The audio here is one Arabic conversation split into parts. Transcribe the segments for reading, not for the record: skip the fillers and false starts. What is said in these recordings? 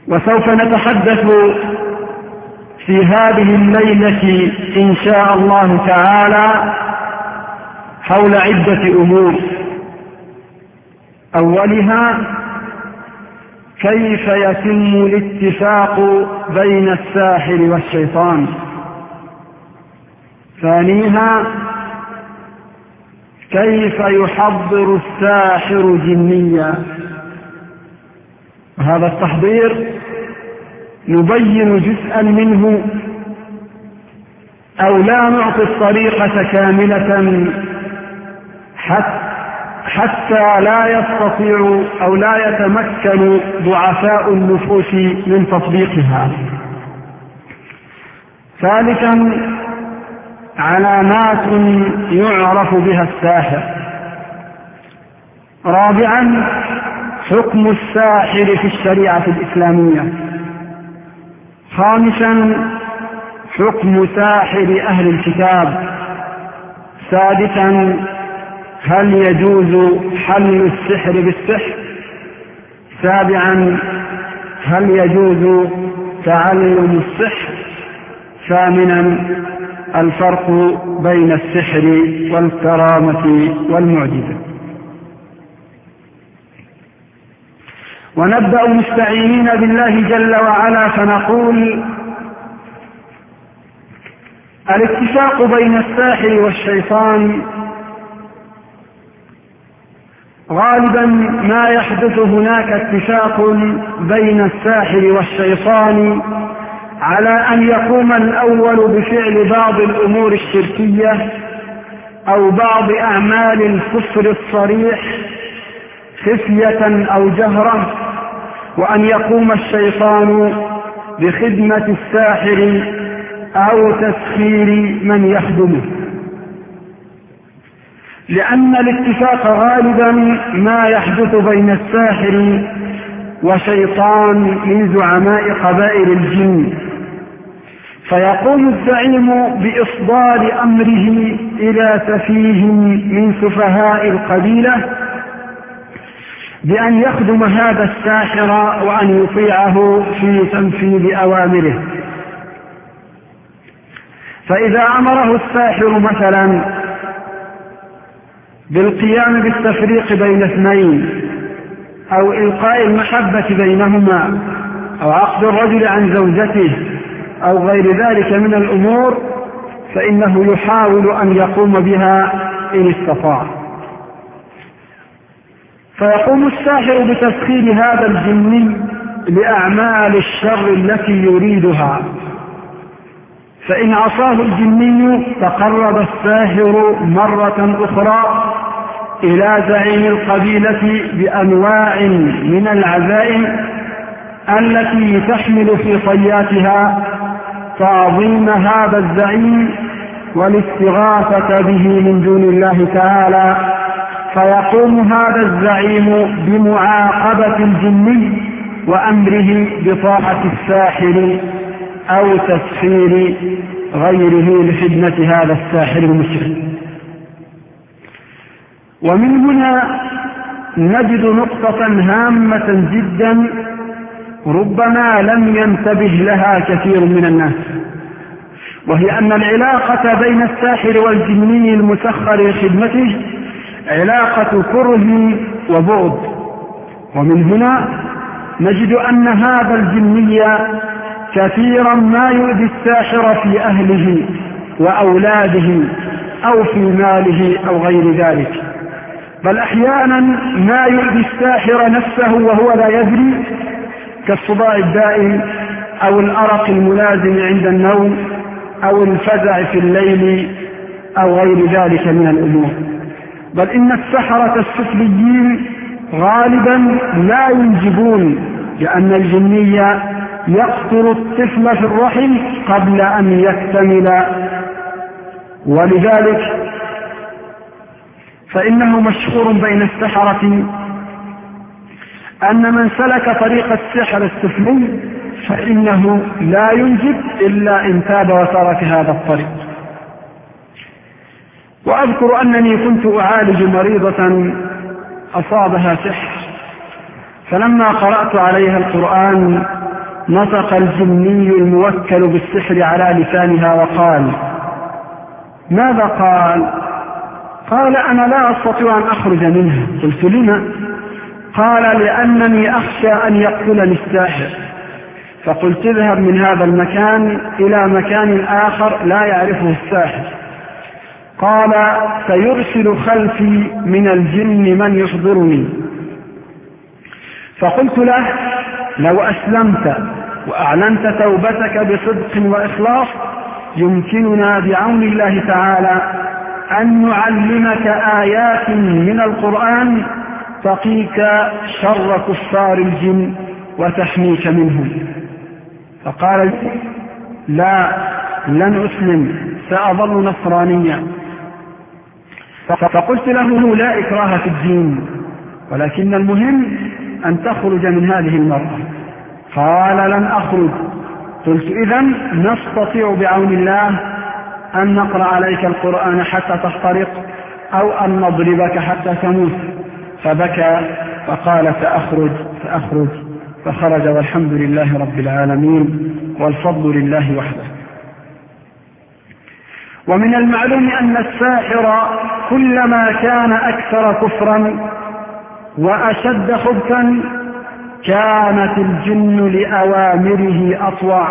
وسوف نتحدث في هذه الليلة إن شاء الله تعالى حول عدة أمور. أولها كيف يتم الاتفاق بين الساحر والشيطان. ثانيها كيف يحضر الساحر جنيا. وهذا التحضير نبين جزءا منه أو لا نعطي الطريقة كاملة حتى لا يستطيع أو لا يتمكن ضعفاء النفوس من تطبيقها. ثالثا علامات يعرف بها الساحر. رابعا حكم الساحر في الشريعة الإسلامية. خامسا حكم ساحر أهل الكتاب. سادسا هل يجوز حل السحر بالسحر. سابعا هل يجوز تعلم السحر. ثامنا الفرق بين السحر والكرامة والمعجزة. ونبدأ مستعينين بالله جل وعلا فنقول: الاتفاق بين الساحر والشيطان غالبا ما يحدث هناك اتفاق بين الساحر والشيطان على أن يقوم الأول بفعل بعض الأمور الشركية أو بعض أعمال الكفر الصريح خفية أو جهرة، وأن يقوم الشيطان بخدمة الساحر أو تسخير من يخدمه. لأن الاتفاق غالبا ما يحدث بين الساحر وشيطان من زعماء قبائل الجن، فيقوم الزعيم بإصدار أمره إلى سفيه من سفهاء القبيلة بأن يخدم هذا الساحر وأن يطيعه في تنفيذ أوامره. فإذا أمره الساحر مثلا بالقيام بالتفريق بين اثنين أو إلقاء المحبة بينهما أو عقد الرجل عن زوجته أو غير ذلك من الأمور، فإنه يحاول أن يقوم بها إن استطاع. فيقوم الساحر بتسخير هذا الجني لأعمال الشر التي يريدها، فإن عصاه الجني تقرب الساحر مرة أخرى إلى زعيم القبيلة بأنواع من العزائم التي تحمل في طياتها تعظيم هذا الزعيم والاستغاثة به من دون الله تعالى، فيقوم هذا الزعيم بمعاقبة الجني وأمره بطاعة الساحر أو تسخير غيره لخدمة هذا الساحر المشرك. ومن هنا نجد نقطة هامة جدا ربما لم ينتبه لها كثير من الناس، وهي أن العلاقة بين الساحر والجني المسخر لخدمته علاقة كره وبغض. ومن هنا نجد أن هذا الجني كثيرا ما يؤذي الساحر في أهله وأولاده أو في ماله أو غير ذلك، بل أحيانا ما يؤذي الساحر نفسه وهو لا يدري، كالصداع الدائم أو الأرق الملازم عند النوم أو الفزع في الليل أو غير ذلك من الأمور. بل إن السحرة السفليين غالبا لا ينجبون، لأن الجني يقتل الطفل في الرحم قبل أن يكتمل، ولذلك فإنه مشهور بين السحرة أن من سلك طريق السحر السفلي فإنه لا ينجب إلا إن تاب وترك هذا الطريق. وأذكر أنني كنت أعالج مريضة أصابها سحر، فلما قرأت عليها القرآن نطق الجني الموكل بالسحر على لسانها وقال: ماذا قال؟ قال: أنا لا أستطيع أن أخرج منها. قلت: لما؟ قال: لأنني أخشى أن يقتلني الساحر. فقلت: اذهب من هذا المكان إلى مكان آخر لا يعرفه الساحر. قال: سيرسل خلفي من الجن من يحضرني. فقلت له: لو أسلمت وأعلنت توبتك بصدق وإخلاص يمكننا بعون الله تعالى أن نعلمك آيات من القرآن تقيك شر كفار الجن وتحميك منهم. فقال: لا، لن أسلم، سأظل نصرانيا. فقلت له: لا إكراه في الدين، ولكن المهم أن تخرج من هذه المرأة. قال: لن أخرج. قلت: إذن نستطيع بعون الله أن نقرأ عليك القرآن حتى تحترق أو أن نضربك حتى تموت. فبكى فقال: سأخرج. فخرج، والحمد لله رب العالمين، والفضل لله وحده. ومن المعلوم أن الساحر كلما كان أكثر كفرا وأشد خبثا كانت الجن لأوامره أطوع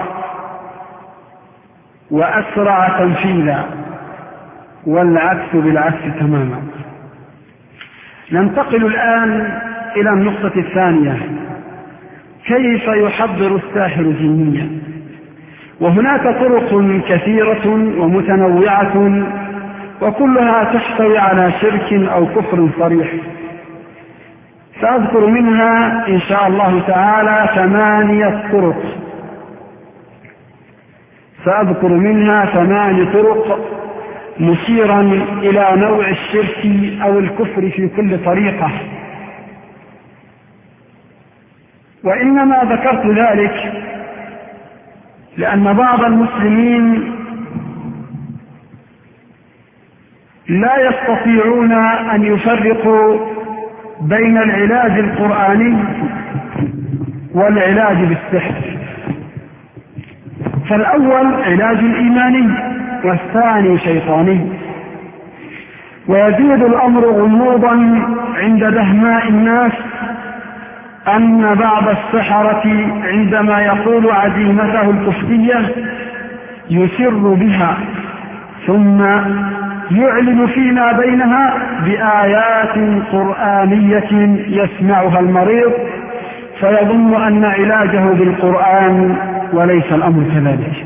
وأسرع تنفيذا، والعكس بالعكس تماما. ننتقل الآن إلى النقطة الثانية: كيف يحضر الساحر جنيا؟ وهناك طرق كثيرة ومتنوعة وكلها تحتوي على شرك أو كفر صريح. سأذكر منها إن شاء الله تعالى 8 طرق مشيرا إلى نوع الشرك أو الكفر في كل طريقة. وإنما ذكرت ذلك لأن بعض المسلمين لا يستطيعون أن يفرقوا بين العلاج القرآني والعلاج بالسحر. فالأول علاج إيماني والثاني شيطاني. ويزيد الأمر غموضا عند دهماء الناس أن بعض السحرة عندما يقول عزيمته الكفرية يسر بها ثم يعلن فيما بينها بآيات قرآنية يسمعها المريض فيظن أن علاجه بالقرآن، وليس الأمر كذلك.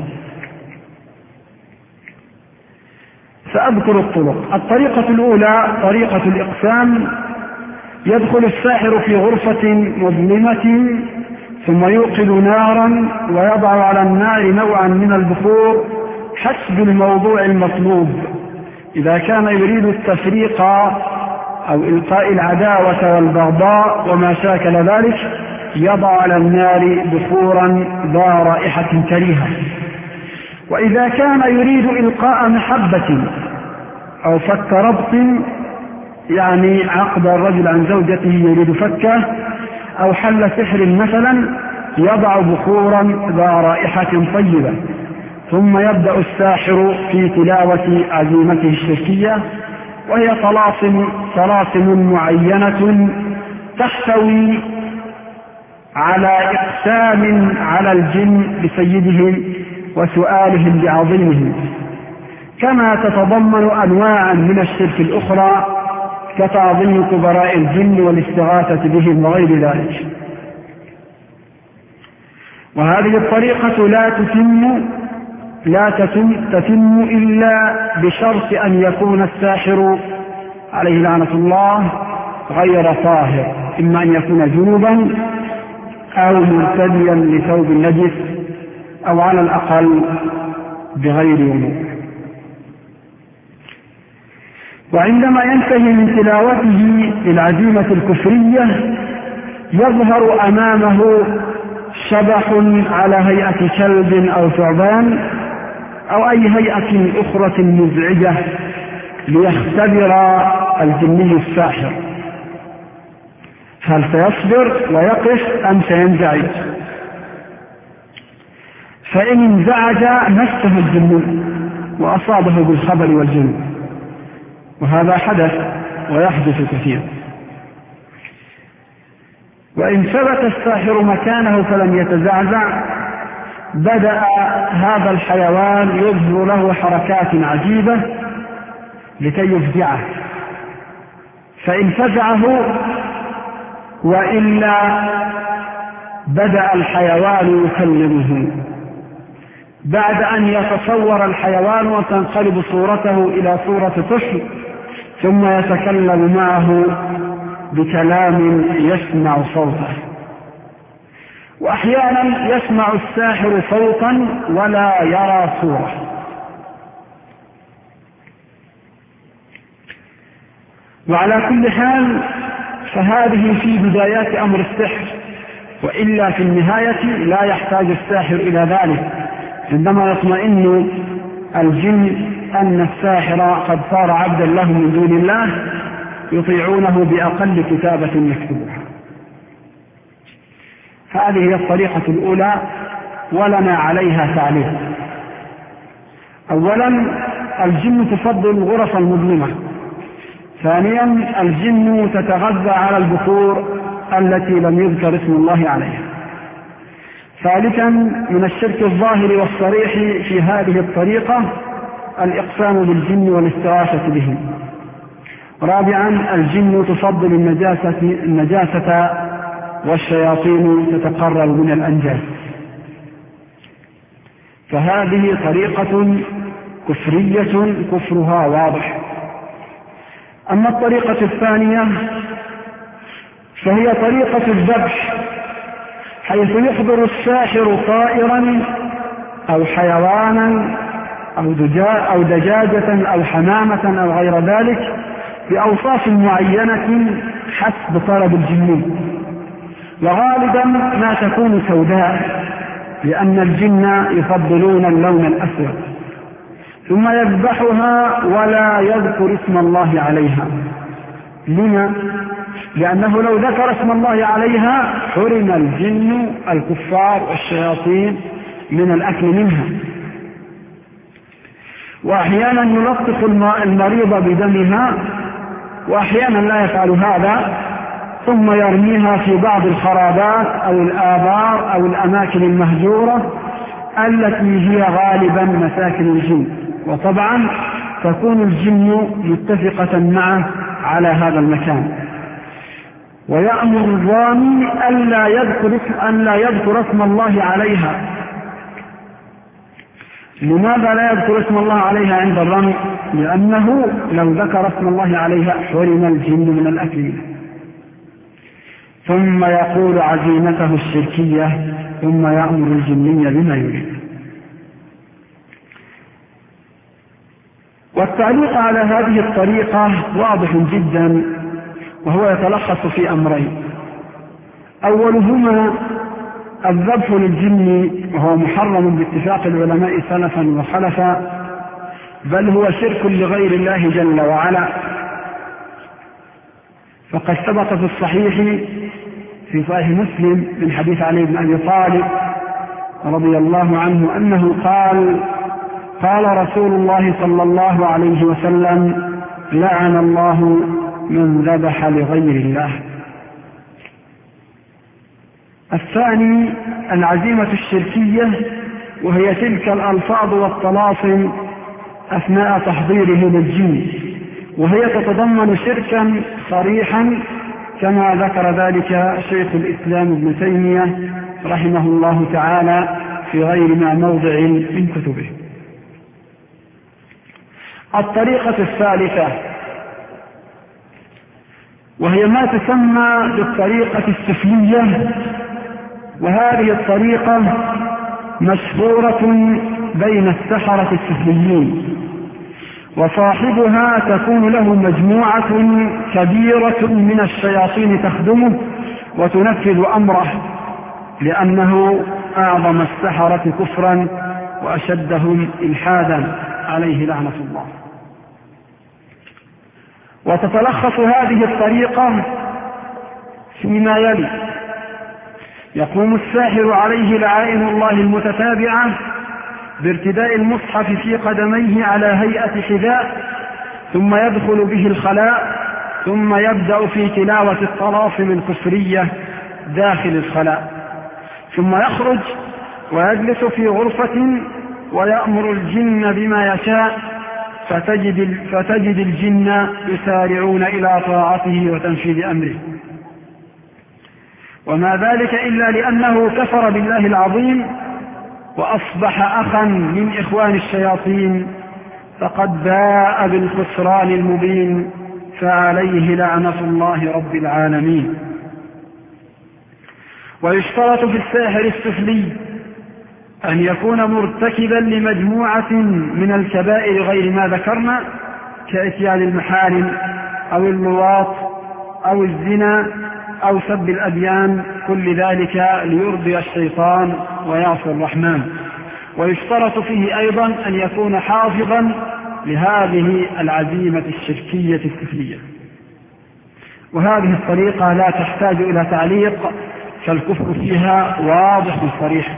سأذكر الطرق. الطريقة الأولى طريقة الإقسام. يدخل الساحر في غرفة مظلمة ثم يوقد نارا ويضع على النار نوعا من البخور حسب الموضوع المطلوب. إذا كان يريد التفريق أو إلقاء العداوة والبغضاء وما شاكل ذلك يضع على النار بخورا ذا رائحة كريهة. وإذا كان يريد إلقاء محبة أو فك ربط، يعني عقد الرجل عن زوجته يريد فكه، أو حل سحر مثلا، يضع بخورا ذا رائحة طيبة. ثم يبدأ الساحر في تلاوة عزيمته الشركية، وهي طلاسم معينة تحتوي على إقسام على الجن بسيدهم وسؤالهم بعظيمهم، كما تتضمن أنواعا من الشرك الأخرى كتعظيم كبراء الجن والاستغاثة بهم وغير ذلك. وهذه الطريقة لا تتم إلا بشرط أن يكون الساحر عليه لعنة الله غير طاهر، إما أن يكون جنوبا أو مرتديا لثوب النجس أو على الأقل بغير وضوء. وعندما ينتهي من تلاوته للعزيمة الكفرية يظهر أمامه شبح على هيئة كلب أو ثعبان أو أي هيئة أخرى مزعجة ليختبر الجني الساحر هل سيصبر ويقف أم سينزعج. فإن انزعج مسه الجنون وأصابه بالخبل والجنون، وهذا حدث ويحدث كثيرا. وإن ثبت الساحر مكانه فلم يتزعزع بدأ هذا الحيوان يظهر له حركات عجيبة لكي يفزعه، فإن فزعه وإلا بدأ الحيوان يكلمه بعد أن يتصور الحيوان وتنقلب صورته إلى صورة طفل، ثم يتكلم معه بكلام يسمع صوته. وأحيانا يسمع الساحر صوتا ولا يرى صورة. وعلى كل حال فهذه في بدايات أمر السحر، وإلا في النهاية لا يحتاج الساحر إلى ذلك عندما يطمئن الجن أن الساحر قد صار عبدا له من دون الله يطيعونه بأقل كتابة يكتبها. هذه هي الطريقة الأولى ولنا عليها تعليق. أولا الجن تفضل الغرف المظلمة. ثانيا الجن تتغذى على البخور التي لم يذكر اسم الله عليها. ثالثا من الشرك الظاهر والصريح في هذه الطريقة الإقسام بالجن والاستغاثة بهم. رابعا الجن تفضل النجاسة والشياطين تتقرب من الأنجاس. فهذه طريقة كفرية كفرها واضح. أما الطريقة الثانية فهي طريقة الذبح، حيث يحضر الساحر طائرا أو حيوانا أو دجاجة أو حمامة أو غير ذلك بأوصاف معينة حسب طلب الجن، وغالبا ما تكون سوداء لأن الجن يفضلون اللون الأسود، ثم يذبحها ولا يذكر اسم الله عليها. لما؟ لأنه لو ذكر اسم الله عليها حرم الجن الكفار والشياطين من الأكل منها. وأحيانا يلطخ المريض بدمها، وأحيانا لا يفعل هذا، ثم يرميها في بعض الخرابات أو الآبار أو الأماكن المهجورة التي هي غالبا مساكن الجن، وطبعا تكون الجن متفقة معه على هذا المكان. ويأمر الرامي ألا يذكر اسم الله عليها. لماذا لا يذكر اسم الله عليها عند الرمي؟ لأنه لو ذكر اسم الله عليها حرم الجن من الأكل. ثم يقول عزيمته الشركية ثم يأمر الجنية بما يريد. والتعليق على هذه الطريقة واضح جدا، وهو يتلخص في أمرين. أولهما الذبح للجن، وهو محرم باتفاق العلماء سلفا وخلفا، بل هو شرك لغير الله جل وعلا. فقد ثبت في الصحيح في صحيح مسلم من حديث علي بن أبي طالب رضي الله عنه أنه قال رسول الله صلى الله عليه وسلم: لعن الله من ذبح لغير الله. الثاني العزيمة الشركية، وهي تلك الألفاظ والطلاسم أثناء تحضيره للجن، وهي تتضمن شركا صريحا كما ذكر ذلك شيخ الإسلام ابن تيمية رحمه الله تعالى في غير ما موضع من كتبه. الطريقة الثالثة وهي ما تسمى بالطريقة السفلية، وهذه الطريقة مشهورة بين السحرة السفليين، وصاحبها تكون له مجموعة كبيرة من الشياطين تخدمه وتنفذ أمره، لأنه أعظم السحرة كفرا وأشدهم إلحادا عليه لعنة الله. وتتلخص هذه الطريقة فيما يلي: يقوم الساحر عليه لعائن الله المتتابعة بارتداء المصحف في قدميه على هيئة حذاء، ثم يدخل به الخلاء، ثم يبدأ في تلاوة الطلاسم الكفرية داخل الخلاء، ثم يخرج ويجلس في غرفة ويأمر الجن بما يشاء، فتجد الجن يسارعون إلى طاعته وتنفيذ أمره. وما ذلك إلا لأنه كفر بالله العظيم وأصبح أخا من إخوان الشياطين، فقد باء بالخسران المبين، فعليه لعنة الله رب العالمين. ويشترط في الساحر السفلي أن يكون مرتكبا لمجموعة من الكبائر غير ما ذكرنا، كإتيان المحارم أو اللواط أو الزنا أو سب الأديان، كل ذلك ليرضي الشيطان ويعصي الرحمن. ويشترط فيه أيضا أن يكون حافظا لهذه العزيمة الشركية السفلية. وهذه الطريقة لا تحتاج إلى تعليق، فالكفر فيها واضح صريح.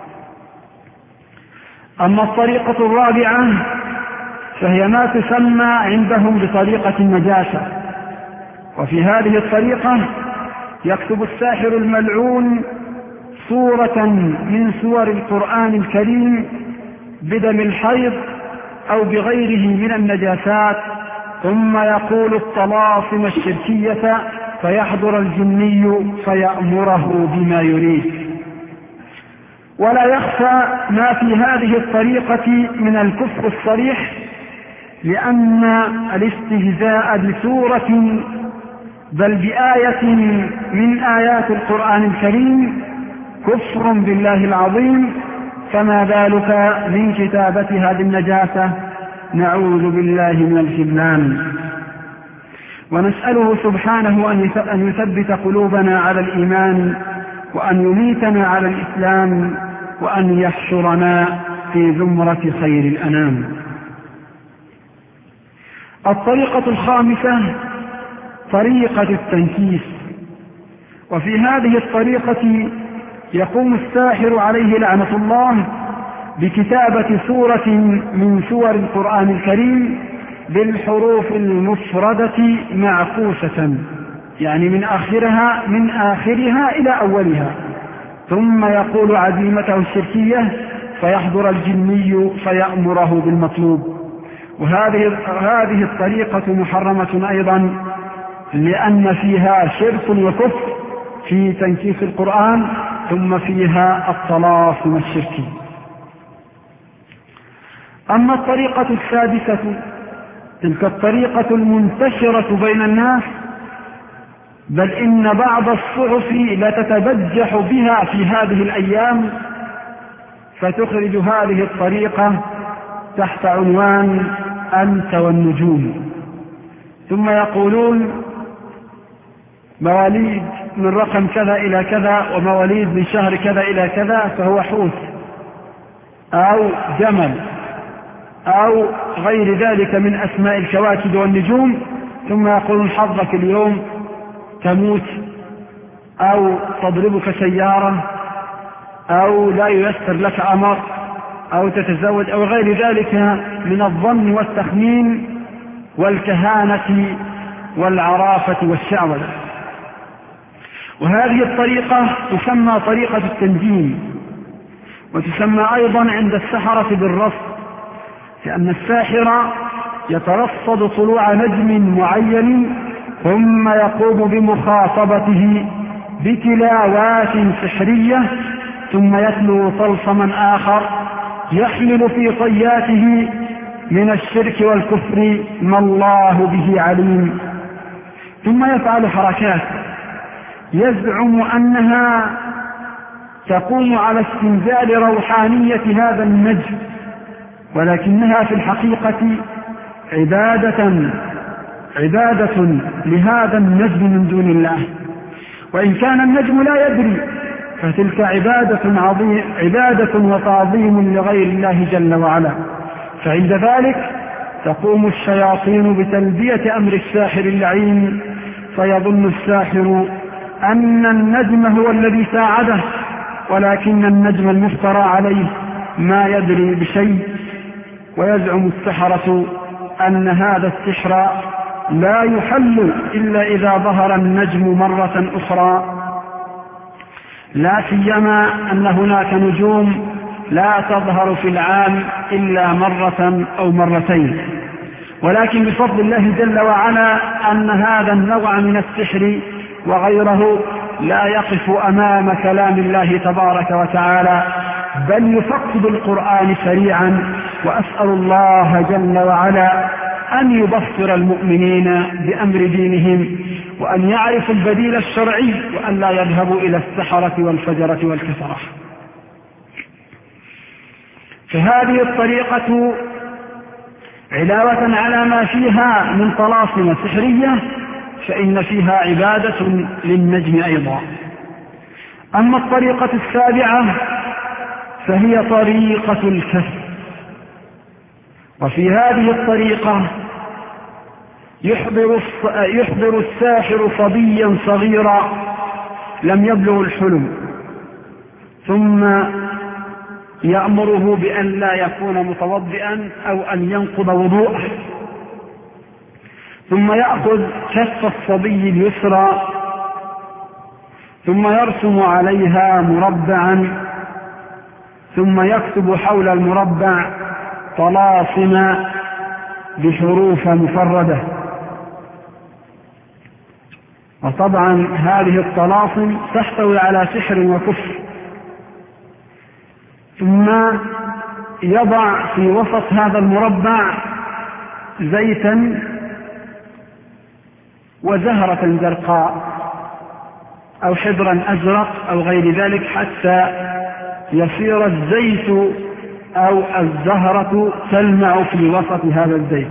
أما الطريقة الرابعة فهي ما تسمى عندهم بطريقة النجاسة. وفي هذه الطريقة يكتب الساحر الملعون صورة من صور القرآن الكريم بدم الحيض أو بغيره من النجاسات، ثم يقول الطلاسم الشركية، فيحضر الجني فيأمره بما يريد. ولا يخفى ما في هذه الطريقة من الكفر الصريح، لأن الاستهزاء بسورة بل بآية من آيات القرآن الكريم كفر بالله العظيم، فما بالك من كتابة هذه النجاسة، نعوذ بالله من الخذلان. ونسأله سبحانه أن يثبت قلوبنا على الإيمان، وأن يميتنا على الإسلام، وأن يحشرنا في زمرة خير الأنام. الطريقة الخامسة طريقة التنكيس. وفي هذه الطريقة يقوم الساحر عليه لعنة الله بكتابة سورة من سور القرآن الكريم بالحروف المفردة معكوسة، يعني من آخرها إلى أولها، ثم يقول عزيمته الشركية، فيحضر الجني فيأمره بالمطلوب. وهذه الطريقة محرمة أيضا، لأن فيها شرك وكفر في تنكيس القرآن، ثم فيها الطلاسم الشركي. أما الطريقة السادسة تلك الطريقة المنتشرة بين الناس، بل إن بعض الصحف لتتبجح بها في هذه الأيام، فتخرج هذه الطريقة تحت عنوان أنت والنجوم، ثم يقولون مواليد من رقم كذا إلى كذا، ومواليد من شهر كذا إلى كذا فهو حوت أو جمل أو غير ذلك من أسماء الكواكب والنجوم، ثم يقولون حظك اليوم تموت أو تضربك سيارة أو لا ييسر لك أمر أو تتزوج أو غير ذلك من الظن والتخمين والكهانة والعرافة والشعوذة. وهذه الطريقة تسمى طريقة التنجيم، وتسمى أيضا عند السحرة بالرصد، لأن الساحر يترصد طلوع نجم معين، ثم يقوم بمخاطبته بتلاوات سحرية، ثم يتلو طلسما آخر يحمل في طياته من الشرك والكفر ما الله به عليم، ثم يفعل حركات يزعم أنها تقوم على استنزال روحانية هذا النجم، ولكنها في الحقيقة عبادة لهذا النجم من دون الله. وإن كان النجم لا يدري فتلك عبادة وتعظيم لغير الله جل وعلا. فعند ذلك تقوم الشياطين بتلبية أمر الساحر اللعين، فيظن الساحر أن النجم هو الذي ساعده، ولكن النجم المفترى عليه ما يدري بشيء. ويزعم السحرة أن هذا السحر لا يحل إلا إذا ظهر النجم مرة أخرى، لا سيما أن هناك نجوم لا تظهر في العام إلا مرة أو مرتين. ولكن بفضل الله جل وعلا أن هذا النوع من السحر وغيره لا يقف أمام كلام الله تبارك وتعالى، بل يفقد القرآن سريعا. وأسأل الله جل وعلا أن يبصر المؤمنين بأمر دينهم، وأن يعرفوا البديل الشرعي، وأن لا يذهبوا إلى السحرة والفجرة والكفرة. فهذه الطريقة علاوة على ما فيها من طلاسم سحرية فإن فيها عبادة للنجم أيضا. أما الطريقة السابعة فهي طريقة الكسب. وفي هذه الطريقة يحضر الساحر صبيا صغيرا لم يبلغ الحلم، ثم يأمره بأن لا يكون متوضئا أو أن ينقض وضوءه، ثم يأخذ كف الصبي اليسرى ثم يرسم عليها مربعا، ثم يكتب حول المربع طلاسم بحروف مفردة. وطبعا هذه الطلاسم تحتوي على سحر وكفر. ثم يضع في وسط هذا المربع زيتا وزهرة زرقاء أو حبرا أزرق أو غير ذلك، حتى يصير الزيت أو الزهرة تلمع في وسط هذا الزيت.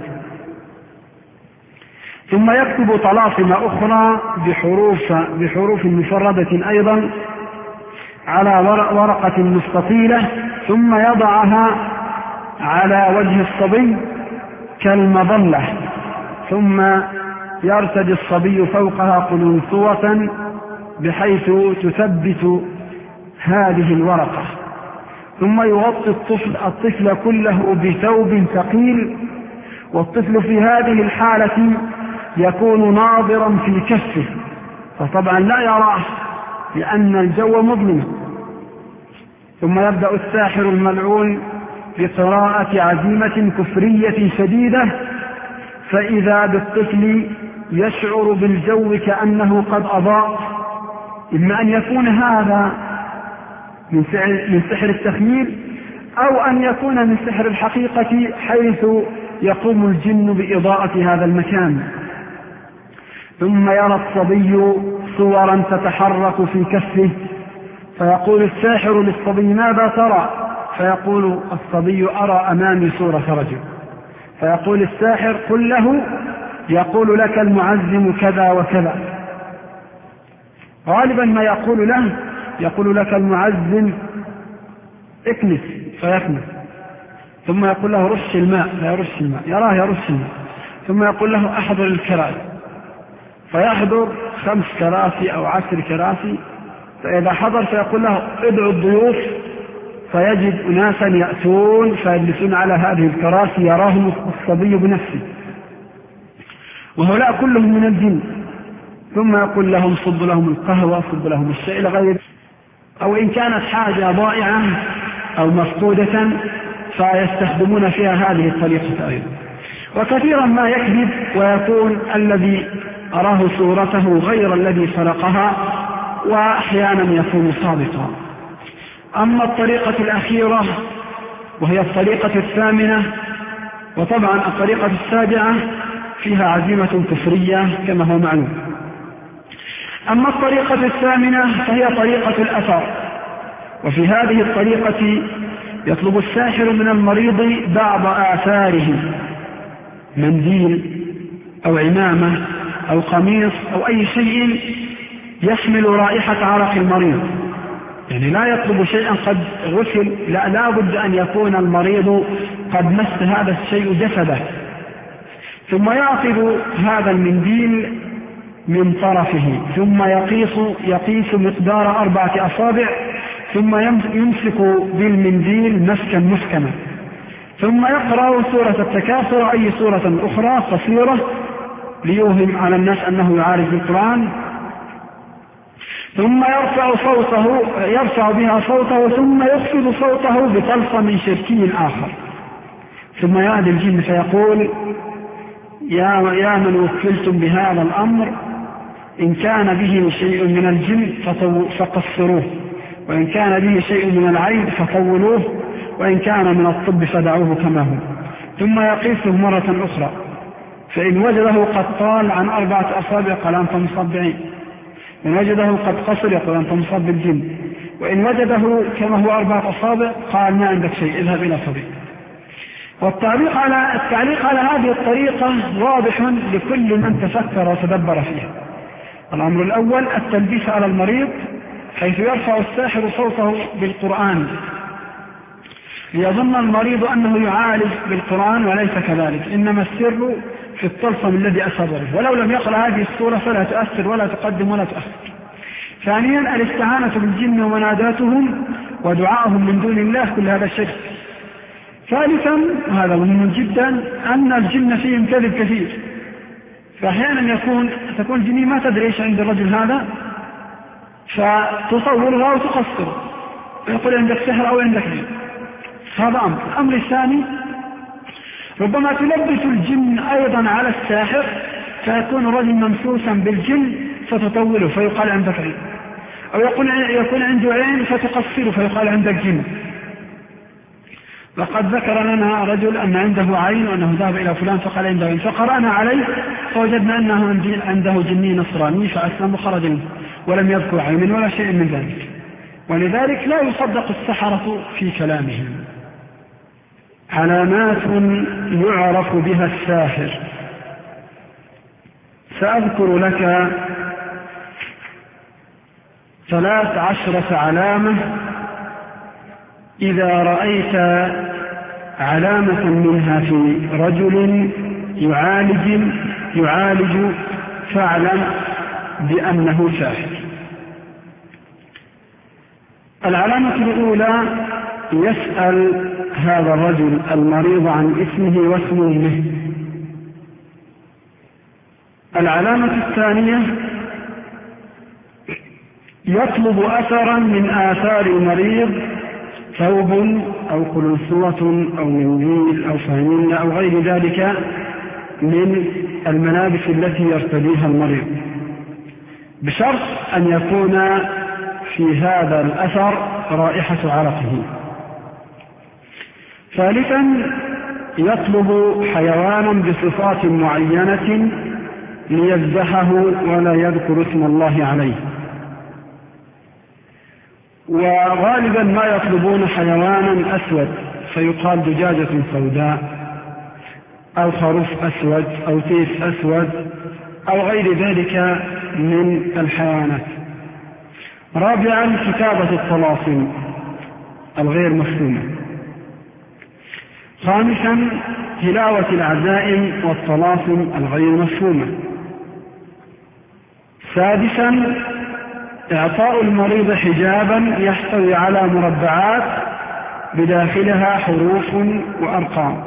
ثم يكتب طلاسم أخرى بحروف مفردة أيضا على ورقة مستطيلة، ثم يضعها على وجه الصبي كالمظلة، ثم يرتدي الصبي فوقها قلنسوة بحيث تثبت هذه الورقة، ثم يغطي الطفل كله بثوب ثقيل. والطفل في هذه الحالة يكون ناظرا في كفه، فطبعا لا يراه لأن الجو مظلم. ثم يبدأ الساحر الملعون بقراءة عزيمة كفرية شديدة، فإذا بالطفل يشعر بالجو كأنه قد أضاء. إما أن يكون هذا من سحر التخييل، أو أن يكون من سحر الحقيقة حيث يقوم الجن بإضاءة هذا المكان. ثم يرى الصبي صورا تتحرك في كفه، فيقول الساحر للصبي ماذا ترى؟ فيقول الصبي أرى أمامي صورة رجل. فيقول الساحر قل له يقول لك المعزم كذا وكذا. غالبا ما يقول لك المعزم اكنس، فيكنس. ثم يقول له رش الماء، فيرش الماء، يراه يرش الماء. ثم يقول له أحضر الكراسي، فيحضر 5 كراسي أو 10 كراسي. فإذا حضر فيقول له ادعوا الضيوف، فيجد أناسا يأتون فيجلسون على هذه الكراسي يراهم الصبي بنفسه، وهؤلاء كلهم من الجن. ثم يقول لهم صب لهم القهوة، صب لهم الشاي إلى غيره. أو إن كانت حاجة ضائعة أو مفقودة فيستخدمون فيها هذه الطريقة أيضا. وكثيرا ما يكذب ويكون الذي أراه صورته غير الذي سرقها، وأحيانا يكون صادقا. أما الطريقة الأخيرة وهي الطريقة الثامنة، وطبعا الطريقة السابعة فيها عزيمة كفرية كما هو معلوم. أما الطريقة الثامنة فهي طريقة الأثر. وفي هذه الطريقة يطلب الساحر من المريض بعض آثاره، منديل أو عمامة أو قميص أو أي شيء يحمل رائحة عرق المريض. يعني لا يطلب شيئا قد غسل، لا بد أن يكون المريض قد مس هذا الشيء جسده. ثم يأخذ هذا المنديل من طرفه، ثم يقيس مقدار 4 أصابع، ثم يمسك بالمنديل مسكا محكما، ثم يقرأ سورة التكاثر أي سورة أخرى قصيرة ليوهم على الناس أنه يعالج بالقرآن، ثم يرفع بها صوته، ثم يخفض صوته بطلسم شركي آخر، ثم يأتي الجن فيقول يا من وكلتم بهذا الأمر، إن كان به شيء من الجن فقصروه، وإن كان به شيء من العين فطولوه، وإن كان من الطب فدعوه كما هو. ثم يقيسه مرة أخرى، فإن وجده قد طال عن 4 أصابع قال أنت مصاب بعين، وإن وجده قد قصر يقول أنت مصاب بالجن، وإن وجده كما هو 4 أصابع قال ما عندك شيء اذهب إلى طبيب. والتعليق على هذه الطريقة واضح لكل من تفكر وتدبر فيها. الأمر الأول التلبيس على المريض، حيث يرفع الساحر صوته بالقرآن ليظن المريض أنه يعالج بالقرآن، وليس كذلك، إنما السر في الطلسم الذي أصابه، ولو لم يقرأ هذه السورة فلا تؤثر ولا تقدم ولا تؤثر. ثانيا الاستعانة بالجن ومناداتهم ودعائهم من دون الله، كل هذا شرك. ثالثا وهذا مهم جدا أن الجن فيهم كذب كثير، فأحيانا تكون الجنية ما تدري إيش عند الرجل هذا، فتصورها وتقصر ويقول عندك سحر أو عندك جن. هذا أمر. الأمر الثاني ربما تلبس الجن أيضا على الساحر، فيكون الرجل ممسوسا بالجن فتطوله فيقال عندك عين، أو يكون عنده عين فتقصره فيقال عندك جن. وقد ذكر لنا رجل أن عنده عين وأنه ذهب إلى فلان فقال عنده عين، فقرأنا عليه فوجدنا أنه عنده جني نصراني فأسلم وخرج منه ولم يذكر عين ولا شيء من ذلك. ولذلك لا يصدق السحرة في كلامهم. علامات يعرف بها الساحر. سأذكر لك 13 علامة، إذا رأيت علامة منها في رجل يعالج فاعلم بأنه ساحر. العلامة الأولى يسأل هذا الرجل المريض عن اسمه واسم أمه. العلامة الثانية يطلب أثرا من آثار المريض، ثوب أو قلنسوة أو منديل أو فانلة أو غير ذلك من الملابس التي يرتديها المريض، بشرط أن يكون في هذا الأثر رائحة عرقه. ثالثا يطلب حيوانا بصفات معينة ليذبحه ولا يذكر اسم الله عليه، وغالبا ما يطلبون حيوانا أسود، فيقال دجاجة سوداء أو خروف أسود أو تيس أسود أو غير ذلك من الحيوانات. رابعا كتابة الطلاسم الغير مفهومة. خامسا تلاوة العزائم والطلاسم الغير مفهومة. سادسا إعطاء المريض حجابا يحتوي على مربعات بداخلها حروف وأرقام.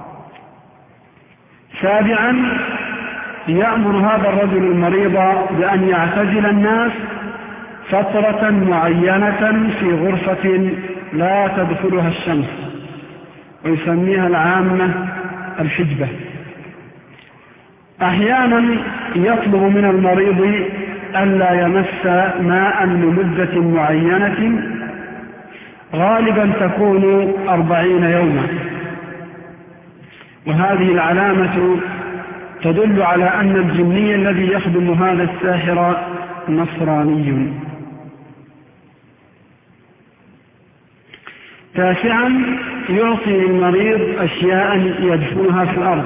سابعا يأمر هذا الرجل المريض بأن يعتزل الناس فترة معينة في غرفة لا تدخلها الشمس، ويسميها العامة الحجبة. أحيانا يطلب من المريض ألا يمس ماء لمدة معينة، غالبا تكون 40 يوما، وهذه العلامة تدل على أن الجني الذي يخدم هذا الساحر نصراني. تاسعا يعطي المريض أشياء يدفنها في الأرض.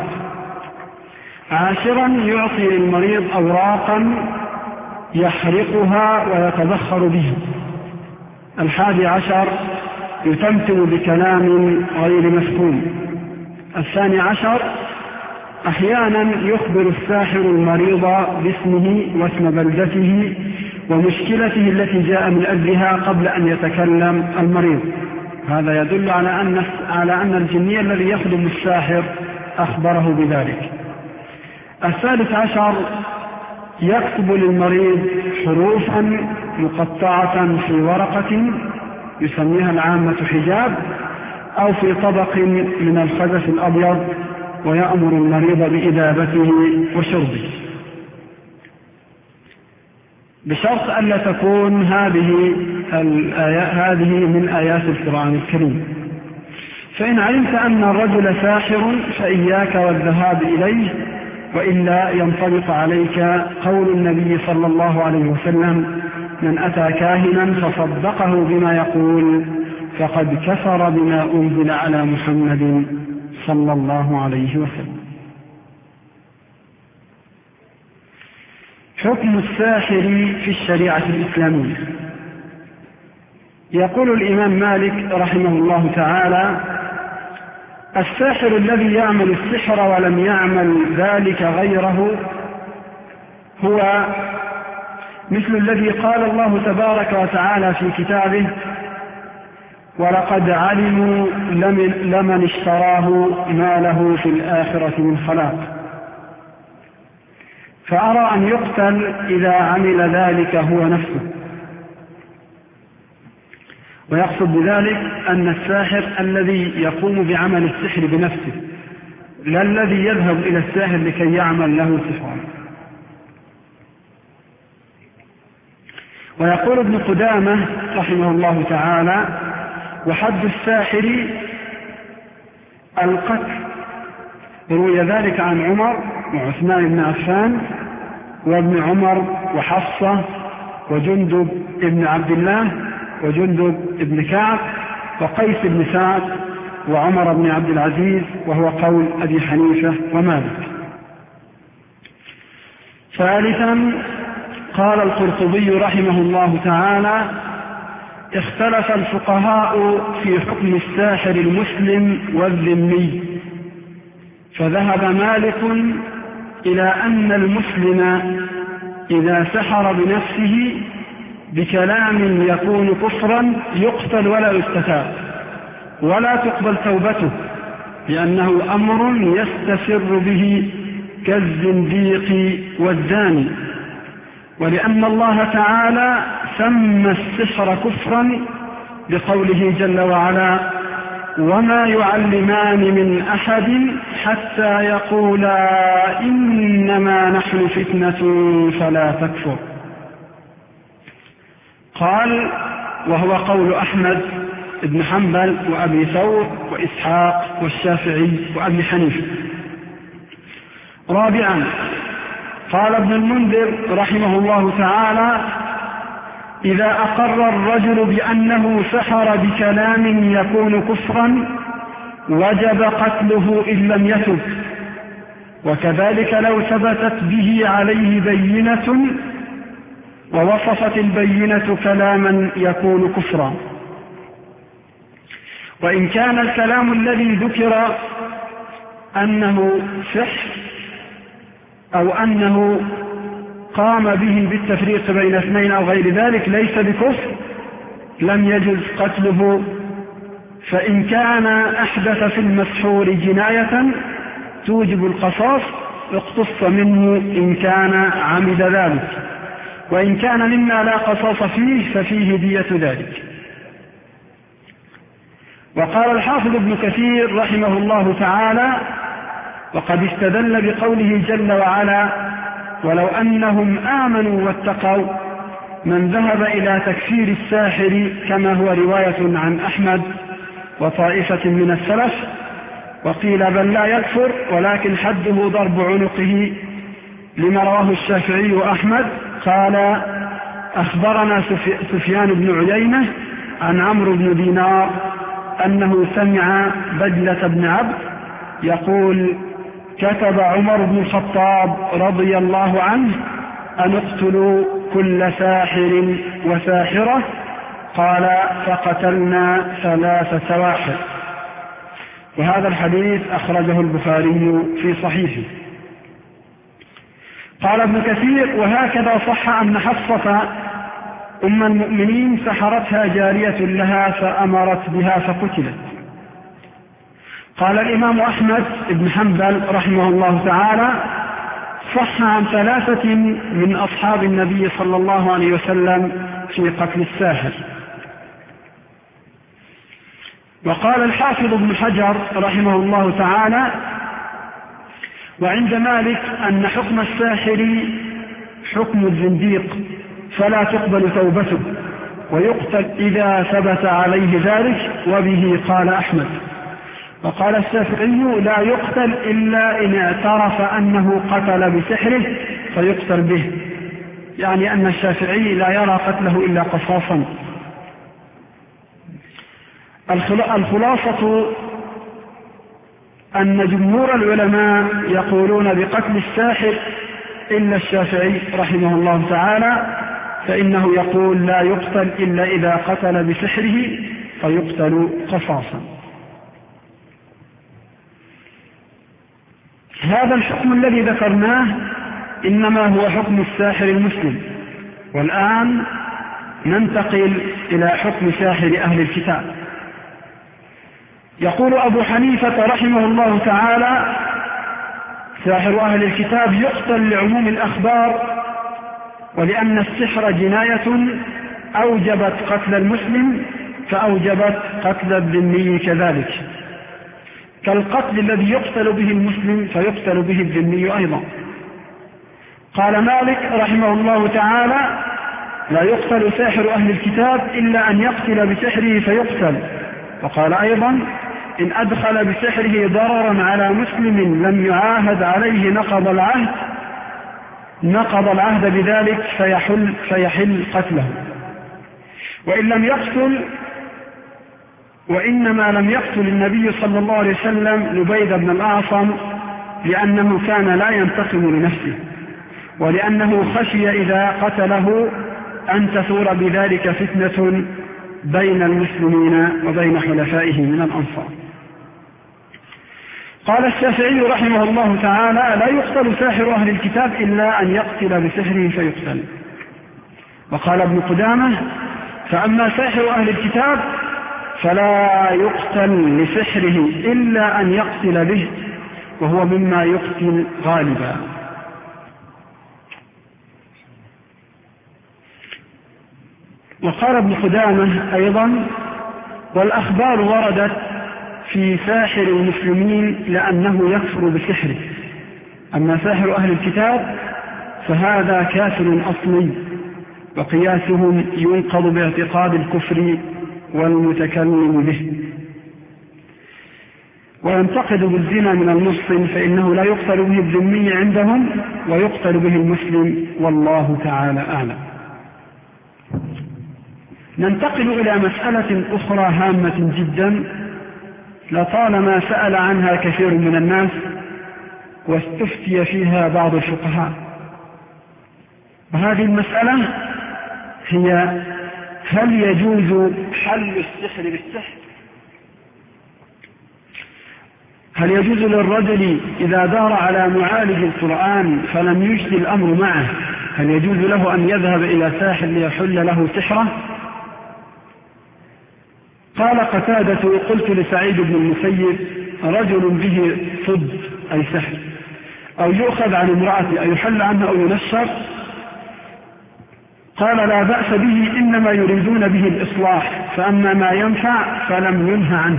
عاشرا يعطي المريض أوراقا يحرقها ويتبخر به. 11 يتمتم بكلام غير مفهوم. 12 أحيانا يخبر الساحر المريض باسمه واسم بلدته ومشكلته التي جاء من أجلها قبل أن يتكلم المريض. هذا يدل على أن الجني الذي يخدم الساحر أخبره بذلك. 13 يكتب للمريض حروفا مقطعة في ورقة يسميها العامة حجاب أو في طبق من الخزف الأبيض ويأمر المريض بإذابته وشربه، بشرط ألا تكون هذه من آيات القرآن الكريم. فإن علمت أن الرجل ساحر فإياك والذهاب إليه، وإلا ينطبق عليك قول النبي صلى الله عليه وسلم: من أتى كاهنا فصدقه بما يقول فقد كفر بما أنزل على محمد صلى الله عليه وسلم. حكم الساحر في الشريعة الإسلامية. يقول الإمام مالك رحمه الله تعالى: الساحر الذي يعمل السحر ولم يعمل ذلك غيره هو مثل الذي قال الله تبارك وتعالى في كتابه: ولقد علموا لمن اشتراه ما له في الآخرة من خلاق. فأرى أن يقتل إذا عمل ذلك هو نفسه. ويقصد بذلك أن الساحر الذي يقوم بعمل السحر بنفسه، لا الذي يذهب إلى الساحر لكي يعمل له سحرا. ويقول ابن قدامة رحمه الله تعالى: وحد الساحر القتل. روي ذلك عن عمر وعثمان بن عفان وابن عمر وحفصة وجندب ابن عبد الله وجندب ابن كعب وقيس بن سعد وعمر بن عبد العزيز، وهو قول أبي حنيفة ومالك. ثالثا قال القرطبي رحمه الله تعالى: اختلف الفقهاء في حكم الساحر المسلم والذمي، فذهب مالك إلى أن المسلم إذا سحر بنفسه بكلام يكون كفرا يقتل ولا يستتاب ولا تقبل توبته، لأنه أمر يستسر به كالزنديق والزاني، ولأن الله تعالى سمى السحر كفرا بقوله جل وعلا: وما يعلمان من أحد حتى يقولا إنما نحن فتنة فلا تكفر. قال: وهو قول أحمد بن حنبل وأبي ثور وإسحاق والشافعي وأبي حنيفة. رابعا قال ابن المنذر رحمه الله تعالى: إذا أقر الرجل بأنه سحر بكلام يكون كفرا وجب قتله إن لم يتب، وكذلك لو ثبتت به عليه بينة ووصفت البينة كلاما يكون كفرا. وإن كان الكلام الذي ذكر أنه سحر أو أنه قام به بالتفريق بين اثنين أو غير ذلك ليس بكفر لم يجز قتله، فإن كان أحدث في المسحور جناية توجب القصاص اقتص منه إن كان عمد ذلك، وإن كان مما لا قصاص فيه ففيه دية ذلك. وقال الحافظ ابن كثير رحمه الله تعالى: وقد استدل بقوله جل وعلا: ولو أنهم آمنوا واتقوا، من ذهب إلى تكفير الساحر كما هو رواية عن أحمد وطائفة من السلف، وقيل بل لا يكفر ولكن حده ضرب عنقه، لما رواه الشافعي وأحمد. قال: أخبرنا سفيان بن عيينة عن عمرو بن دينار أنه سمع بجلة بن عبد يقول: كتب عمر بن الخطاب رضي الله عنه أن اقتلوا كل ساحر وساحرة. قال: فقتلنا 3 سواحر. وهذا الحديث أخرجه البخاري في صحيحه. قال ابن كثير: وهكذا صح أن حفصة أم المؤمنين سحرتها جارية لها فأمرت بها فقتلت. قال الإمام أحمد بن حنبل رحمه الله تعالى: صح عن 3 من أصحاب النبي صلى الله عليه وسلم في قتل الساحر. وقال الحافظ ابن حجر رحمه الله تعالى: وعند مالك أن حكم الساحر حكم الزنديق فلا تقبل توبته ويقتل إذا ثبت عليه ذلك، وبه قال أحمد. وقال الشافعي: لا يقتل إلا إن اعترف أنه قتل بسحره فيقتل به، يعني أن الشافعي لا يرى قتله إلا قصاصا. الخلاصة أن جمهور العلماء يقولون بقتل الساحر إلا الشافعي رحمه الله تعالى، فإنه يقول لا يقتل إلا إذا قتل بسحره فيقتل قصاصا. هذا الحكم الذي ذكرناه إنما هو حكم الساحر المسلم. والآن ننتقل إلى حكم ساحر أهل الكتاب. يقول أبو حنيفة رحمه الله تعالى: ساحر أهل الكتاب يقتل لعموم الأخبار، ولأن السحر جناية أوجبت قتل المسلم فأوجبت قتل الذمي كذلك، كالقتل الذي يقتل به المسلم فيقتل به الذمي أيضا. قال مالك رحمه الله تعالى: لا يقتل ساحر أهل الكتاب إلا أن يقتل بسحره فيقتل. وقال أيضا: إن أدخل بسحره ضررا على مسلم لم يعاهد عليه نقض العهد بذلك فيحل قتله. وإن لم يقتل، وإنما لم يقتل النبي صلى الله عليه وسلم لبيد بن الأعصم لأنه كان لا ينتقم لنفسه، ولأنه خشي إذا قتله أن تثور بذلك فتنة بين المسلمين وبين حلفائه من الأنصار. قال الشافعي رحمه الله تعالى: لا يقتل ساحر أهل الكتاب إلا أن يقتل بسحره فيقتل. وقال ابن قدامة: فأما ساحر أهل الكتاب فلا يقتل لسحره إلا أن يقتل به، وهو مما يقتل غالبا. وقال ابن قدامة أيضا: والأخبار وردت في ساحر المسلمين لأنه يكفر بسحره، أما ساحر أهل الكتاب فهذا كافر أصلي، وقياسهم ينقض باعتقاد الكفر والمتكلم به. وينتقد بالزنا من المحصن فإنه لا يقتل به الذمي عندهم ويقتل به المسلم، والله تعالى أعلم. ننتقل إلى مسألة أخرى هامة جدا لطالما سأل عنها كثير من الناس واستفتي فيها بعض الفقهاء، وهذه المسألة هي: هل يجوز حل السحر بالسحر؟ هل يجوز للرجل إذا دار على معالج القرآن فلم يجد الأمر معه، هل يجوز له أن يذهب إلى ساحر ليحل له سحره؟ قال قتادة: قلت لسعيد بن المسيب: رجل به صد أي سحر، أو يؤخذ عن امرأة أو يحل عنها أو ينشر؟ قال: لا بأس به، إنما يريدون به الإصلاح، فأما ما ينفع فلم ينهى عنه.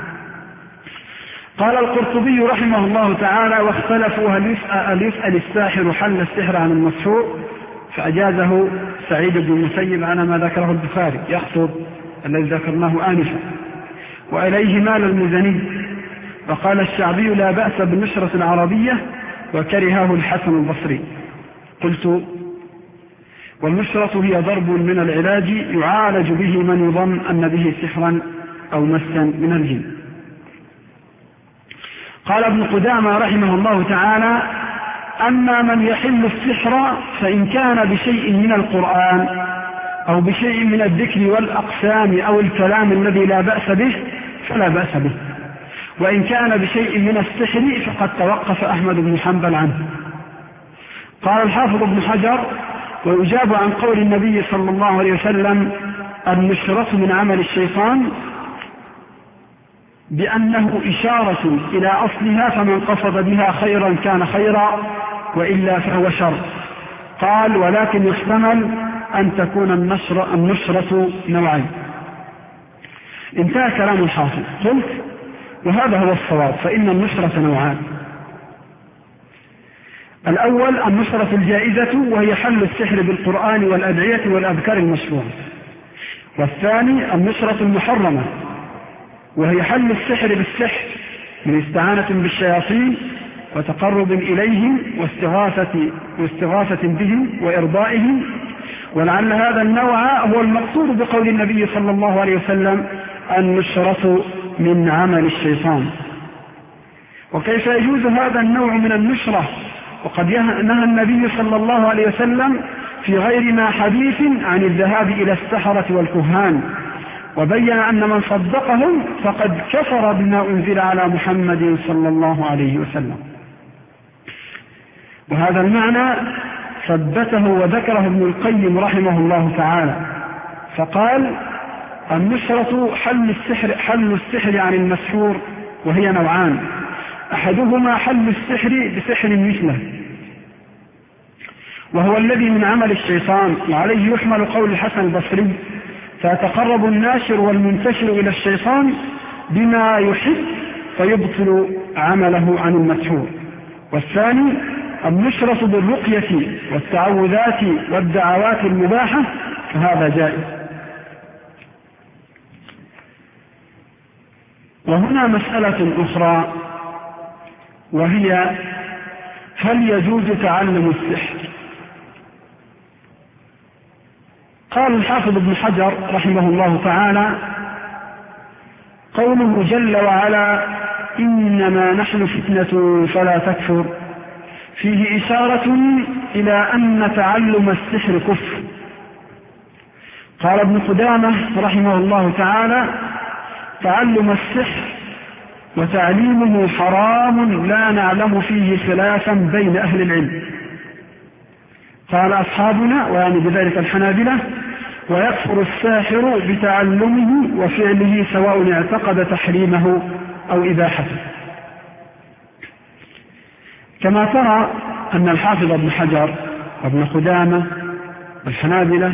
قال القرطبي رحمه الله تعالى: واختلفوا هل يسأل الساحر حل السحر عن المسحور؟ فأجازه سعيد بن المسيب على ما ذكره البخاري، يخطب الذي ذكرناه آنفا، وإليه مال المزني. وقال الشعبي: لا بأس بالنشرة العربية، وكرهه الحسن البصري. قلت: والنشرة هي ضرب من العلاج يعالج به من يظن أن به سحرا أو مسا من الجن. قال ابن قدامة رحمه الله تعالى: أما من يحل السحر فإن كان بشيء من القرآن أو بشيء من الذكر والأقسام أو الكلام الذي لا بأس به فلا بأس به، وإن كان بشيء من السحر فقد توقف أحمد بن حنبل عنه. قال الحافظ ابن حجر: ويجاب عن قول النبي صلى الله عليه وسلم: النشرة من عمل الشيطان، بأنه إشارة إلى أصلها، فمن قصد بها خيرا كان خيرا وإلا فهو شر. قال: ولكن يحتمل أن تكون النشرة نوعين. انتهى كلام الحافظ. قلت: وهذا هو الصواب، فإن النشرة نوعان. الأول النشرة الجائزة، وهي حل السحر بالقرآن والأدعية والأذكار المشروعة. والثاني النشرة المحرمة، وهي حل السحر بالسحر من استعانة بالشياطين وتقرب إليهم واستغاثة بهم وإرضائهم. ولعل هذا النوع هو المقصود بقول النبي صلى الله عليه وسلم: النشرة من عمل الشيطان. وكيف يجوز هذا النوع من النشرة وقد نهى النبي صلى الله عليه وسلم في غير ما حديث عن الذهاب إلى السحرة والكهان، وبين أن من صدقهم فقد كفر بما أنزل على محمد صلى الله عليه وسلم. وهذا المعنى ثبته وذكره ابن القيم رحمه الله تعالى، فقال: النشرة حل السحر عن المسحور، وهي نوعان: أحدهما حل السحر بسحر مثله، وهو الذي من عمل الشيطان، وعليه يحمل قول الحسن البصري: فيتقرب الناشر والمنتشر إلى الشيطان بما يحب فيبطل عمله عن المسحور. والثاني النشرة بالرقية والتعوذات والدعوات المباحة، فهذا جائز. وهنا مسألة أخرى، وهي: هل يجوز تعلم السحر؟ قال الحافظ ابن حجر رحمه الله تعالى: قوله جل وعلا: إنما نحن فتنة فلا تكفر، فيه إشارة إلى أن تعلم السحر كفر. قال ابن قدامة رحمه الله تعالى: تعلم السحر وتعليمه حرام لا نعلم فيه خلافا بين أهل العلم. قال أصحابنا، ويعني بذلك الحنابلة: ويكفر الساحر بتعلمه وفعله سواء اعتقد تحريمه أو إباحته. كما ترى أن الحافظ ابن حجر وابن قدامة والحنابلة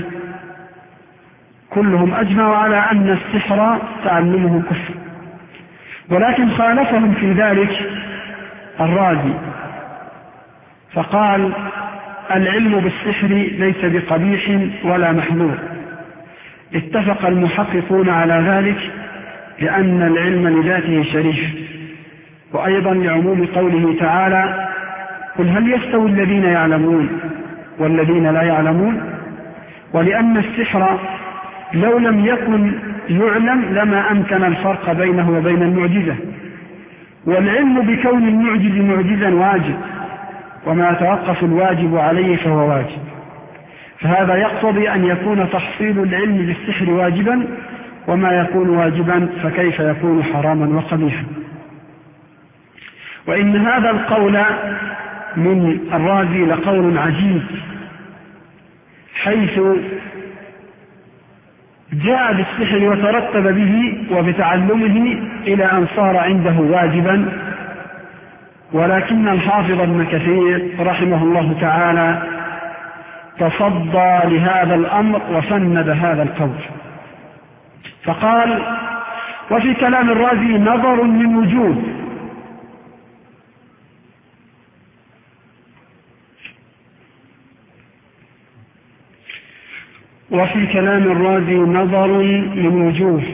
كلهم أجمعوا على أن السحر تعلمه كفر، ولكن خالفهم في ذلك الرازي، فقال: العلم بالسحر ليس بقبيح ولا محظور. اتفق المحققون على ذلك لأن العلم لذاته شريف، وأيضا لعموم قوله تعالى: قل هل يستوي الذين يعلمون والذين لا يعلمون. ولأن السحر لو لم يكن يعلم لما أمكن الفرق بينه وبين المعجزة، والعلم بكون المعجز معجزا واجب، وما يتوقف الواجب عليه فهو واجب، فهذا يقتضي أن يكون تحصيل العلم بالسحر واجبا، وما يكون واجبا فكيف يكون حراما وقبيحا. وإن هذا القول من الرازي لقول عجيب، حيث جاء بالسحر وترتب به وبتعلمه إلى أن صار عنده واجبا، ولكن الحافظ ابن كثير رحمه الله تعالى تصدى لهذا الأمر وسند هذا القول، فقال: وفي كلام الرازي نظر من وجوه، وفي كلام الرازي نظر من وجوه،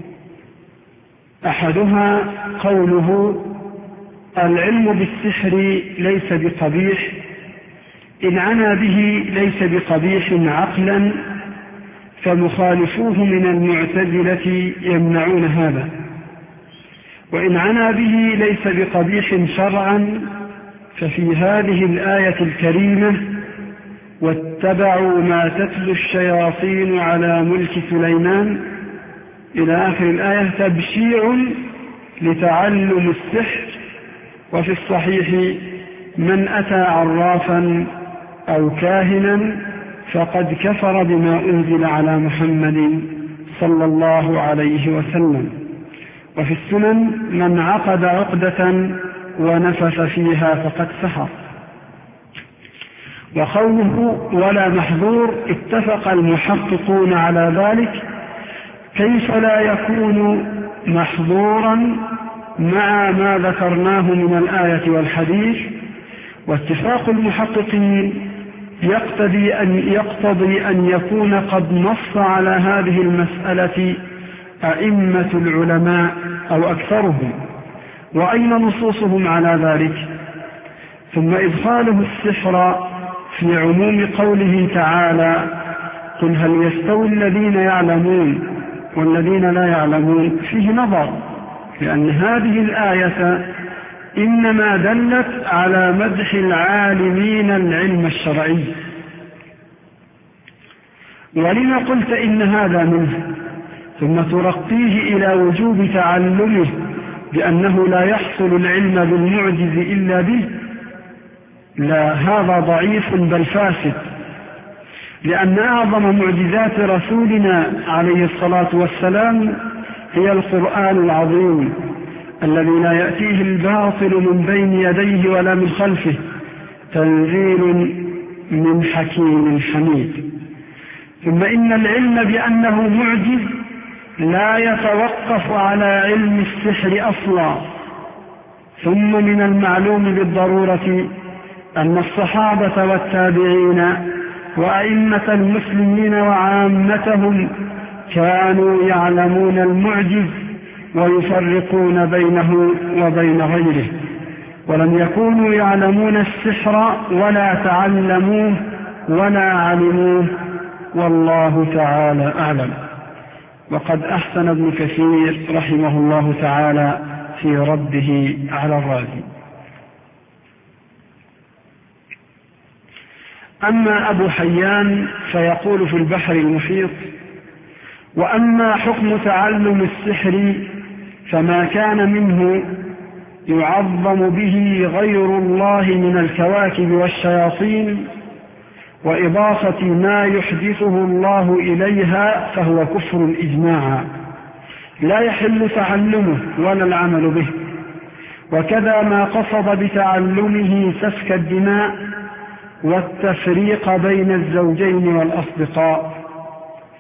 أحدها قوله: العلم بالسحر ليس بقبيح، إن عنا به ليس بقبيح عقلا، فمخالفوه من المعتزلة يمنعون هذا، وإن عنا به ليس بقبيح شرعا، ففي هذه الآية الكريمة: واتبعوا ما تتلو الشياطين على ملك سليمان إلى آخر الآية تبشيع لتعلم السحر. وفي الصحيح: من أتى عرافا أو كاهنا فقد كفر بما أنزل على محمد صلى الله عليه وسلم. وفي السنن: من عقد عقدة ونفث فيها فقد سحر. وقوله ولا محظور اتفق المحققون على ذلك، كيف لا يكون محظورا مع ما ذكرناه من الآية والحديث؟ واتفاق المحققين يقتضي أن يكون قد نص على هذه المسألة أئمة العلماء أو أكثرهم، وأين نصوصهم على ذلك؟ ثم إدخاله السحر في عموم قوله تعالى: قل هل يستوي الذين يعلمون والذين لا يعلمون، فيه نظر، لأن هذه الآية إنما دلت على مدح العالمين العلم الشرعي. ولما قلت إن هذا منه ثم ترقيه إلى وجوب تعلمه بأنه لا يحصل العلم بالمعجز إلا به؟ لا، هذا ضعيف بل فاسد، لأن أعظم معجزات رسولنا عليه الصلاة والسلام هي القرآن العظيم الذي لا يأتيه الباطل من بين يديه ولا من خلفه، تنزيل من حكيم حميد. ثم إن العلم بأنه معجز لا يتوقف على علم السحر أصلا. ثم من المعلوم بالضرورة أن الصحابة والتابعين وأئمة المسلمين وعامتهم كانوا يعلمون المعجز ويفرقون بينه وبين غيره، ولم يكونوا يعلمون السحر ولا تعلموه ولا علموه، والله تعالى أعلم. وقد أحسن ابن كثير رحمه الله تعالى في رده على الرازي. أما أبو حيان فيقول في البحر المحيط: وأما حكم تعلم السحر فما كان منه يعظم به غير الله من الكواكب والشياطين وإضافة ما يحدثه الله إليها فهو كفر إجماعا، لا يحل تعلمه ولا العمل به. وكذا ما قصد بتعلمه سفك الدماء والتفريق بين الزوجين والأصدقاء،